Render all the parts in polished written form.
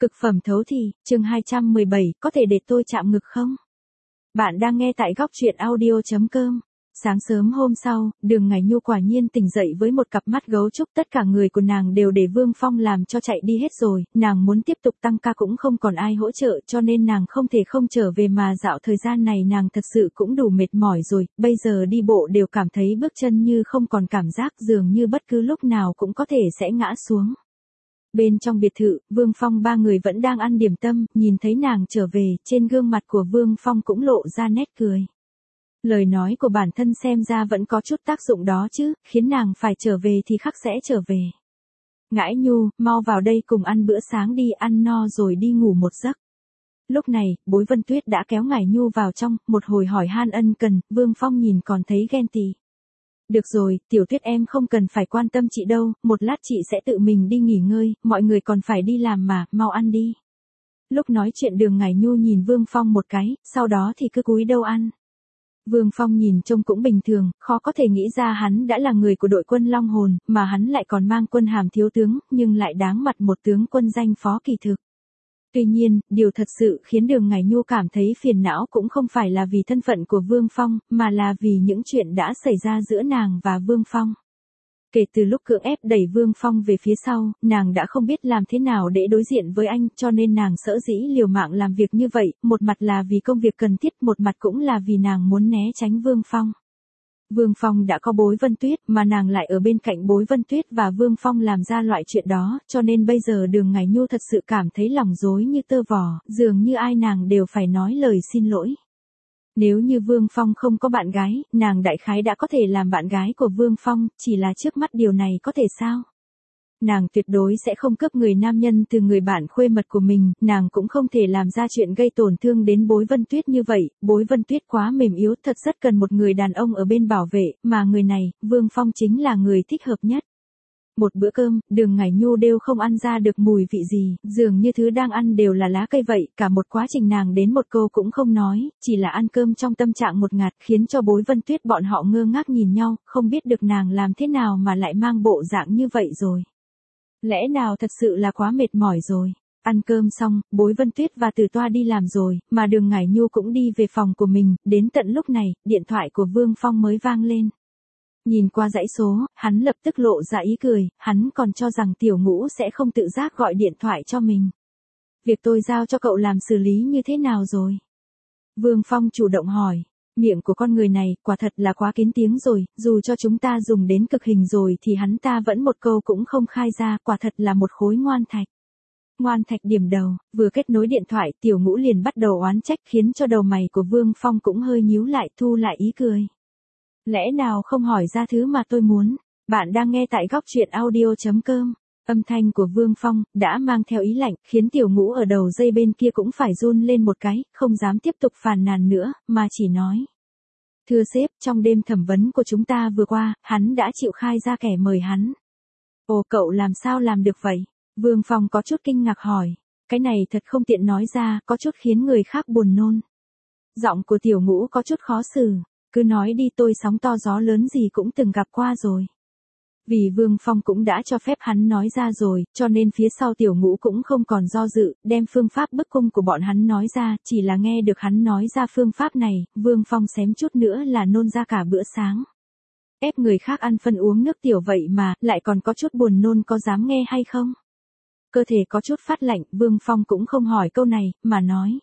Cực phẩm thấu thị, chương 217, có thể để tôi chạm ngực không? Bạn đang nghe tại góc truyện audio.com. Sáng sớm hôm sau, Đường Ngải Nhu quả nhiên tỉnh dậy với một cặp mắt gấu trúc, tất cả người của nàng đều để Vương Phong làm cho chạy đi hết rồi, nàng muốn tiếp tục tăng ca cũng không còn ai hỗ trợ cho nên nàng không thể không trở về mà dạo thời gian này nàng thật sự cũng đủ mệt mỏi rồi, bây giờ đi bộ đều cảm thấy bước chân như không còn cảm giác dường như bất cứ lúc nào cũng có thể sẽ ngã xuống. Bên trong biệt thự, Vương Phong ba người vẫn đang ăn điểm tâm, nhìn thấy nàng trở về, trên gương mặt của Vương Phong cũng lộ ra nét cười. Lời nói của bản thân xem ra vẫn có chút tác dụng đó chứ, khiến nàng phải trở về thì khắc sẽ trở về. Ngải Nhu, mau vào đây cùng ăn bữa sáng đi, ăn no rồi đi ngủ một giấc. Lúc này, Bối Vân Tuyết đã kéo Ngải Nhu vào trong, một hồi hỏi han ân cần, Vương Phong nhìn còn thấy ghen tị. Được rồi, Tiểu Tuyết em không cần phải quan tâm chị đâu, một lát chị sẽ tự mình đi nghỉ ngơi, mọi người còn phải đi làm mà, mau ăn đi. Lúc nói chuyện Đường Ngải Nhu nhìn Vương Phong một cái, sau đó thì cứ cúi đầu ăn. Vương Phong nhìn trông cũng bình thường, khó có thể nghĩ ra hắn đã là người của đội quân Long Hồn, mà hắn lại còn mang quân hàm thiếu tướng, nhưng lại đáng mặt một tướng quân danh phó kỳ thực. Tuy nhiên, điều thật sự khiến Đường Ngải Nhu cảm thấy phiền não cũng không phải là vì thân phận của Vương Phong, mà là vì những chuyện đã xảy ra giữa nàng và Vương Phong. Kể từ lúc cưỡng ép đẩy Vương Phong về phía sau, nàng đã không biết làm thế nào để đối diện với anh, cho nên nàng sở dĩ liều mạng làm việc như vậy, một mặt là vì công việc cần thiết, một mặt cũng là vì nàng muốn né tránh Vương Phong. Vương Phong đã có Bối Vân Tuyết, mà nàng lại ở bên cạnh Bối Vân Tuyết và Vương Phong làm ra loại chuyện đó, cho nên bây giờ Đường Ngải Nhu thật sự cảm thấy lòng rối như tơ vò, dường như ai nàng đều phải nói lời xin lỗi. Nếu như Vương Phong không có bạn gái, nàng đại khái đã có thể làm bạn gái của Vương Phong, chỉ là trước mắt điều này có thể sao? Nàng tuyệt đối sẽ không cướp người nam nhân từ người bạn khuê mật của mình, nàng cũng không thể làm ra chuyện gây tổn thương đến Bối Vân Tuyết như vậy, Bối Vân Tuyết quá mềm yếu, thật rất cần một người đàn ông ở bên bảo vệ, mà người này, Vương Phong chính là người thích hợp nhất. Một bữa cơm, Đường Ngải Nhu đều không ăn ra được mùi vị gì, dường như thứ đang ăn đều là lá cây vậy, cả một quá trình nàng đến một câu cũng không nói, chỉ là ăn cơm trong tâm trạng một ngạt, khiến cho Bối Vân Tuyết bọn họ ngơ ngác nhìn nhau, không biết được nàng làm thế nào mà lại mang bộ dạng như vậy rồi. Lẽ nào thật sự là quá mệt mỏi rồi. Ăn cơm xong, Bối Vân Tuyết và Từ Toa đi làm rồi, mà Đường Ngải Nhu cũng đi về phòng của mình, đến tận lúc này, điện thoại của Vương Phong mới vang lên. Nhìn qua dãy số, hắn lập tức lộ ra ý cười, hắn còn cho rằng Tiểu Ngũ sẽ không tự giác gọi điện thoại cho mình. Việc tôi giao cho cậu làm xử lý như thế nào rồi? Vương Phong chủ động hỏi. Miệng của con người này, quả thật là quá kín tiếng rồi, dù cho chúng ta dùng đến cực hình rồi thì hắn ta vẫn một câu cũng không khai ra, quả thật là một khối ngoan thạch. Ngoan thạch điểm đầu, vừa kết nối điện thoại, Tiểu Ngũ liền bắt đầu oán trách khiến cho đầu mày của Vương Phong cũng hơi nhíu lại, thu lại ý cười. Lẽ nào không hỏi ra thứ mà tôi muốn? Bạn đang nghe tại góc truyện audio.com. Âm thanh của Vương Phong đã mang theo ý lạnh, khiến Tiểu Ngũ ở đầu dây bên kia cũng phải run lên một cái, không dám tiếp tục phàn nàn nữa, mà chỉ nói. Thưa sếp, trong đêm thẩm vấn của chúng ta vừa qua, hắn đã chịu khai ra kẻ mời hắn. Ồ, cậu làm sao làm được vậy? Vương Phong có chút kinh ngạc hỏi. Cái này thật không tiện nói ra, có chút khiến người khác buồn nôn. Giọng của Tiểu Ngũ có chút khó xử. Cứ nói đi, tôi sóng to gió lớn gì cũng từng gặp qua rồi. Vì Vương Phong cũng đã cho phép hắn nói ra rồi, cho nên phía sau Tiểu Ngũ cũng không còn do dự, đem phương pháp bức cung của bọn hắn nói ra, chỉ là nghe được hắn nói ra phương pháp này, Vương Phong xém chút nữa là nôn ra cả bữa sáng. Ép người khác ăn phân uống nước tiểu vậy mà, lại còn có chút buồn nôn, có dám nghe hay không? Cơ thể có chút phát lạnh, Vương Phong cũng không hỏi câu này, mà nói.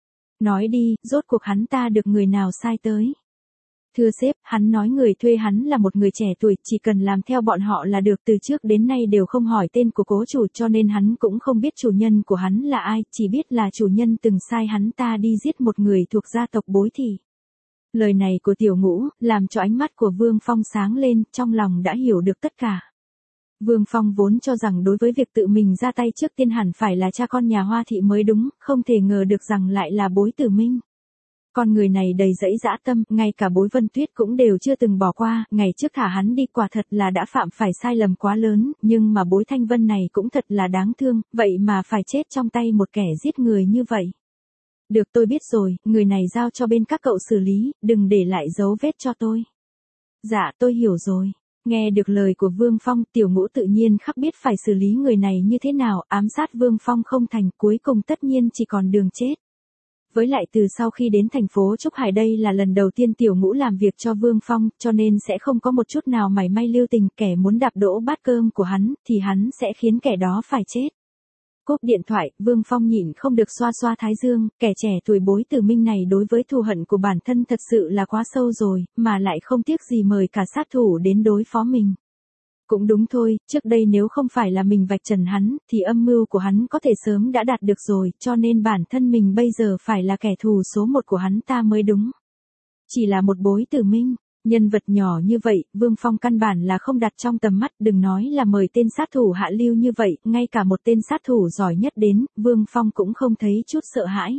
Nói đi, rốt cuộc hắn ta được người nào sai tới? Thưa sếp, hắn nói người thuê hắn là một người trẻ tuổi, chỉ cần làm theo bọn họ là được, từ trước đến nay đều không hỏi tên của cố chủ, cho nên hắn cũng không biết chủ nhân của hắn là ai, chỉ biết là chủ nhân từng sai hắn ta đi giết một người thuộc gia tộc Bối Thị. Lời này của Tiểu Ngũ, làm cho ánh mắt của Vương Phong sáng lên, trong lòng đã hiểu được tất cả. Vương Phong vốn cho rằng đối với việc tự mình ra tay trước tiên hẳn phải là cha con nhà Hoa Thị mới đúng, không thể ngờ được rằng lại là Bối Tử Minh. Con người này đầy dẫy dã tâm, ngay cả Bối Vân Tuyết cũng đều chưa từng bỏ qua, ngày trước thả hắn đi quả thật là đã phạm phải sai lầm quá lớn, nhưng mà Bối Thanh Vân này cũng thật là đáng thương, vậy mà phải chết trong tay một kẻ giết người như vậy. Được, tôi biết rồi, người này giao cho bên các cậu xử lý, đừng để lại dấu vết cho tôi. Dạ, tôi hiểu rồi. Nghe được lời của Vương Phong, Tiểu Ngũ tự nhiên khắc biết phải xử lý người này như thế nào, ám sát Vương Phong không thành, cuối cùng tất nhiên chỉ còn đường chết. Với lại từ sau khi đến thành phố Trúc Hải đây là lần đầu tiên Tiểu Ngũ làm việc cho Vương Phong, cho nên sẽ không có một chút nào mảy may lưu tình, kẻ muốn đạp đỗ bát cơm của hắn, thì hắn sẽ khiến kẻ đó phải chết. Cúp điện thoại, Vương Phong nhịn không được xoa xoa thái dương, kẻ trẻ tuổi bối tử minh này đối với thù hận của bản thân thật sự là quá sâu rồi, mà lại không tiếc gì mời cả sát thủ đến đối phó mình. Cũng đúng thôi, trước đây nếu không phải là mình vạch trần hắn, thì âm mưu của hắn có thể sớm đã đạt được rồi, cho nên bản thân mình bây giờ phải là kẻ thù số một của hắn ta mới đúng. Chỉ là một bối tử minh, nhân vật nhỏ như vậy, Vương Phong căn bản là không đặt trong tầm mắt, đừng nói là mời tên sát thủ hạ lưu như vậy, ngay cả một tên sát thủ giỏi nhất đến, Vương Phong cũng không thấy chút sợ hãi.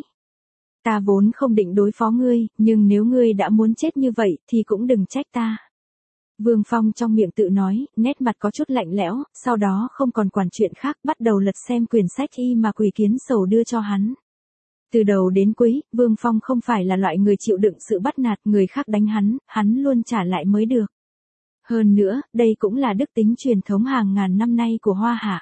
Ta vốn không định đối phó ngươi, nhưng nếu ngươi đã muốn chết như vậy, thì cũng đừng trách ta. Vương Phong trong miệng tự nói, nét mặt có chút lạnh lẽo, sau đó không còn quản chuyện khác, bắt đầu lật xem quyển sách y mà Quỷ Kiến Sầu đưa cho hắn. Từ đầu đến cuối, Vương Phong không phải là loại người chịu đựng sự bắt nạt người khác đánh hắn luôn trả lại mới được. Hơn nữa, đây cũng là đức tính truyền thống hàng ngàn năm nay của Hoa Hạ.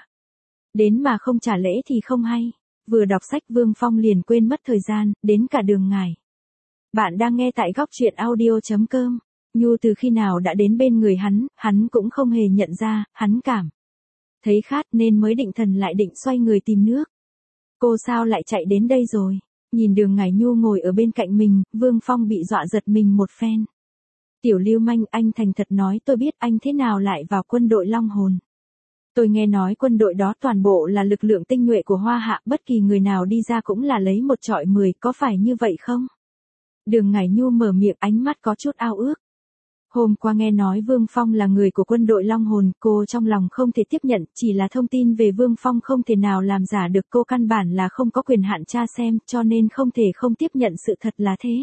Đến mà không trả lễ thì không hay. Vừa đọc sách Vương Phong liền quên mất thời gian, đến cả đường ngài. Bạn đang nghe tại góc truyện audio.com. Nhu từ khi nào đã đến bên người hắn cũng không hề nhận ra, hắn cảm thấy khát nên mới định thần lại định xoay người tìm nước. Cô sao lại chạy đến đây rồi? Nhìn đường ngải Nhu ngồi ở bên cạnh mình, Vương Phong bị dọa giật mình một phen. Tiểu lưu manh, anh thành thật nói tôi biết anh thế nào lại vào quân đội Long Hồn. Tôi nghe nói quân đội đó toàn bộ là lực lượng tinh nhuệ của Hoa Hạ, bất kỳ người nào đi ra cũng là lấy một trọi 10, có phải như vậy không? Đường ngải Nhu mở miệng, ánh mắt có chút ao ước. Hôm qua nghe nói Vương Phong là người của quân đội Long Hồn, cô trong lòng không thể tiếp nhận, chỉ là thông tin về Vương Phong không thể nào làm giả được, cô căn bản là không có quyền hạn tra xem, cho nên không thể không tiếp nhận sự thật là thế.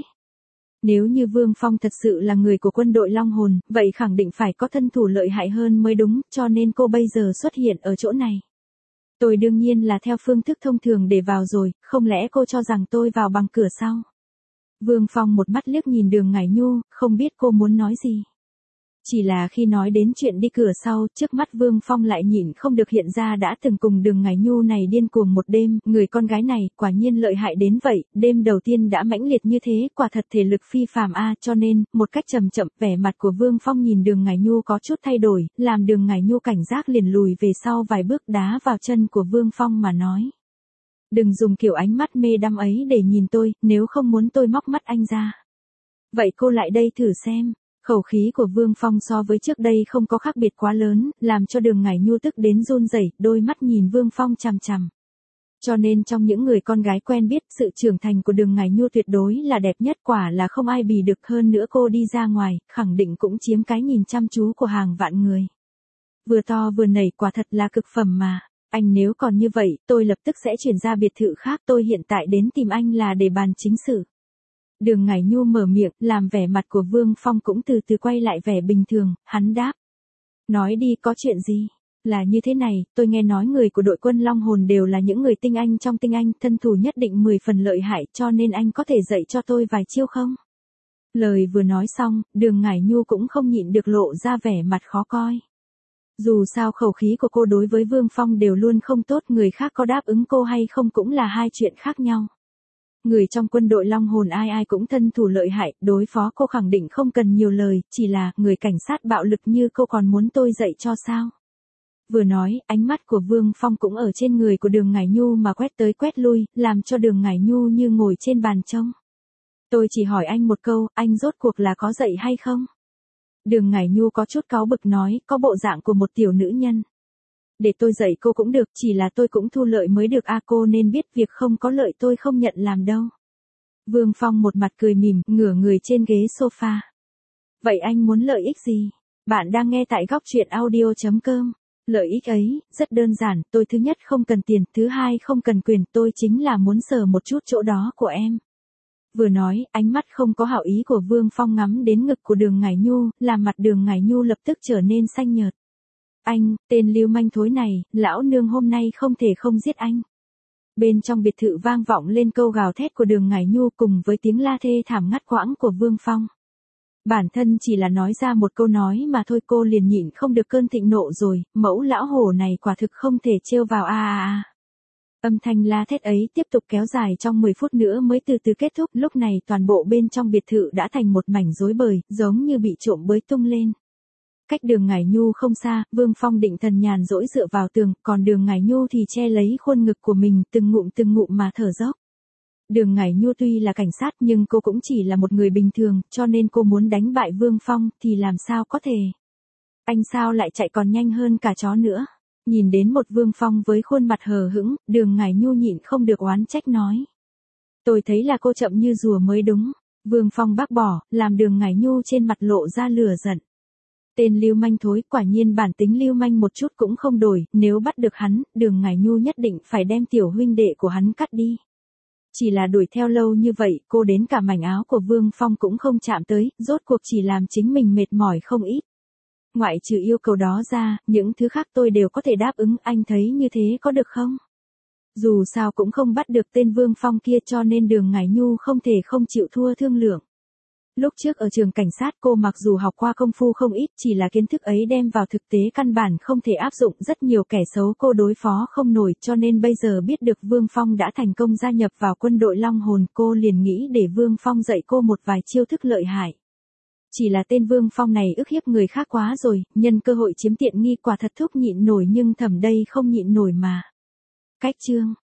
Nếu như Vương Phong thật sự là người của quân đội Long Hồn, vậy khẳng định phải có thân thủ lợi hại hơn mới đúng, cho nên cô bây giờ xuất hiện ở chỗ này. Tôi đương nhiên là theo phương thức thông thường để vào rồi, không lẽ cô cho rằng tôi vào bằng cửa sau? Vương Phong một mắt liếc nhìn đường ngải Nhu, không biết cô muốn nói gì. Chỉ là khi nói đến chuyện đi cửa sau, trước mắt Vương Phong lại nhìn không được hiện ra đã từng cùng đường ngải Nhu này điên cuồng một đêm, người con gái này quả nhiên lợi hại đến vậy, đêm đầu tiên đã mãnh liệt như thế, quả thật thể lực phi phàm a, cho nên, một cách chậm chậm, vẻ mặt của Vương Phong nhìn đường ngải Nhu có chút thay đổi, làm đường ngải Nhu cảnh giác liền lùi về sau vài bước đá vào chân của Vương Phong mà nói. Đừng dùng kiểu ánh mắt mê đắm ấy để nhìn tôi, nếu không muốn tôi móc mắt anh ra. Vậy cô lại đây thử xem. Khẩu khí của Vương Phong so với trước đây không có khác biệt quá lớn, làm cho đường ngải Nhu tức đến run rẩy, đôi mắt nhìn Vương Phong chằm chằm. Cho nên trong những người con gái quen biết, sự trưởng thành của đường ngải Nhu tuyệt đối là đẹp nhất, quả là không ai bì được, hơn nữa cô đi ra ngoài, khẳng định cũng chiếm cái nhìn chăm chú của hàng vạn người. Vừa to vừa nảy, quả thật là cực phẩm mà. Anh nếu còn như vậy, tôi lập tức sẽ chuyển ra biệt thự khác, tôi hiện tại đến tìm anh là để bàn chính sự. Đường ngải Nhu mở miệng, làm vẻ mặt của Vương Phong cũng từ từ quay lại vẻ bình thường, hắn đáp. Nói đi, có chuyện gì? Là như thế này, tôi nghe nói người của đội quân Long Hồn đều là những người tinh anh trong tinh anh, thân thủ nhất định 10 phần lợi hại, cho nên anh có thể dạy cho tôi vài chiêu không? Lời vừa nói xong, đường ngải Nhu cũng không nhịn được lộ ra vẻ mặt khó coi. Dù sao khẩu khí của cô đối với Vương Phong đều luôn không tốt, người khác có đáp ứng cô hay không cũng là hai chuyện khác nhau. Người trong quân đội Long Hồn ai ai cũng thân thủ lợi hại, đối phó cô khẳng định không cần nhiều lời, chỉ là người cảnh sát bạo lực như cô còn muốn tôi dạy cho sao? Vừa nói, ánh mắt của Vương Phong cũng ở trên người của đường ngải Nhu mà quét tới quét lui, làm cho đường ngải Nhu như ngồi trên bàn trông. Tôi chỉ hỏi anh một câu, anh rốt cuộc là có dạy hay không? Đường ngải Nhu có chút cáu bực nói, có bộ dạng của một tiểu nữ nhân. Để tôi dạy cô cũng được, chỉ là tôi cũng thu lợi mới được a, cô nên biết việc không có lợi tôi không nhận làm đâu. Vương Phong một mặt cười mỉm, ngửa người trên ghế sofa. Vậy anh muốn lợi ích gì? Bạn đang nghe tại góc truyện audio.com. Lợi ích ấy, rất đơn giản, tôi thứ nhất không cần tiền, thứ hai không cần quyền, tôi chính là muốn sờ một chút chỗ đó của em. Vừa nói, ánh mắt không có hảo ý của Vương Phong ngắm đến ngực của đường ngải Nhu, làm mặt đường ngải Nhu lập tức trở nên xanh nhợt. Anh, tên lưu manh thối này, lão nương hôm nay không thể không giết anh. Bên trong biệt thự vang vọng lên câu gào thét của đường ngải Nhu cùng với tiếng la thê thảm ngắt quãng của Vương Phong. Bản thân chỉ là nói ra một câu nói mà thôi cô liền nhịn không được cơn thịnh nộ rồi, mẫu lão hổ này quả thực không thể trêu vào a. Âm thanh la thét ấy tiếp tục kéo dài trong 10 phút nữa mới từ từ kết thúc, lúc này toàn bộ bên trong biệt thự đã thành một mảnh rối bời, giống như bị trộm bới tung lên. Cách Đường Ngải Nhu không xa, Vương Phong định thần nhàn rỗi dựa vào tường, còn Đường Ngải Nhu thì che lấy khuôn ngực của mình, từng ngụm mà thở dốc. Đường Ngải Nhu tuy là cảnh sát nhưng cô cũng chỉ là một người bình thường, cho nên cô muốn đánh bại Vương Phong thì làm sao có thể. Anh sao lại chạy còn nhanh hơn cả chó nữa. Nhìn đến một Vương Phong với khuôn mặt hờ hững, Đường Ngải Nhu nhịn không được oán trách nói. Tôi thấy là cô chậm như rùa mới đúng. Vương Phong bác bỏ, làm Đường Ngải Nhu trên mặt lộ ra lửa giận. Tên lưu manh thối, quả nhiên bản tính lưu manh một chút cũng không đổi, nếu bắt được hắn, Đường Ngải Nhu nhất định phải đem tiểu huynh đệ của hắn cắt đi. Chỉ là đuổi theo lâu như vậy, cô đến cả mảnh áo của Vương Phong cũng không chạm tới, rốt cuộc chỉ làm chính mình mệt mỏi không ít. Ngoại trừ yêu cầu đó ra, những thứ khác tôi đều có thể đáp ứng, anh thấy như thế có được không? Dù sao cũng không bắt được tên Vương Phong kia cho nên Đường Ngải Nhu không thể không chịu thua thương lượng. Lúc trước ở trường cảnh sát cô mặc dù học qua công phu không ít, chỉ là kiến thức ấy đem vào thực tế căn bản không thể áp dụng, rất nhiều kẻ xấu cô đối phó không nổi, cho nên bây giờ biết được Vương Phong đã thành công gia nhập vào quân đội Long Hồn, cô liền nghĩ để Vương Phong dạy cô một vài chiêu thức lợi hại. Chỉ là tên Vương Phong này ức hiếp người khác quá rồi, nhân cơ hội chiếm tiện nghi quả thật thúc nhịn nổi nhưng Thẩm đây không nhịn nổi mà. Cách chương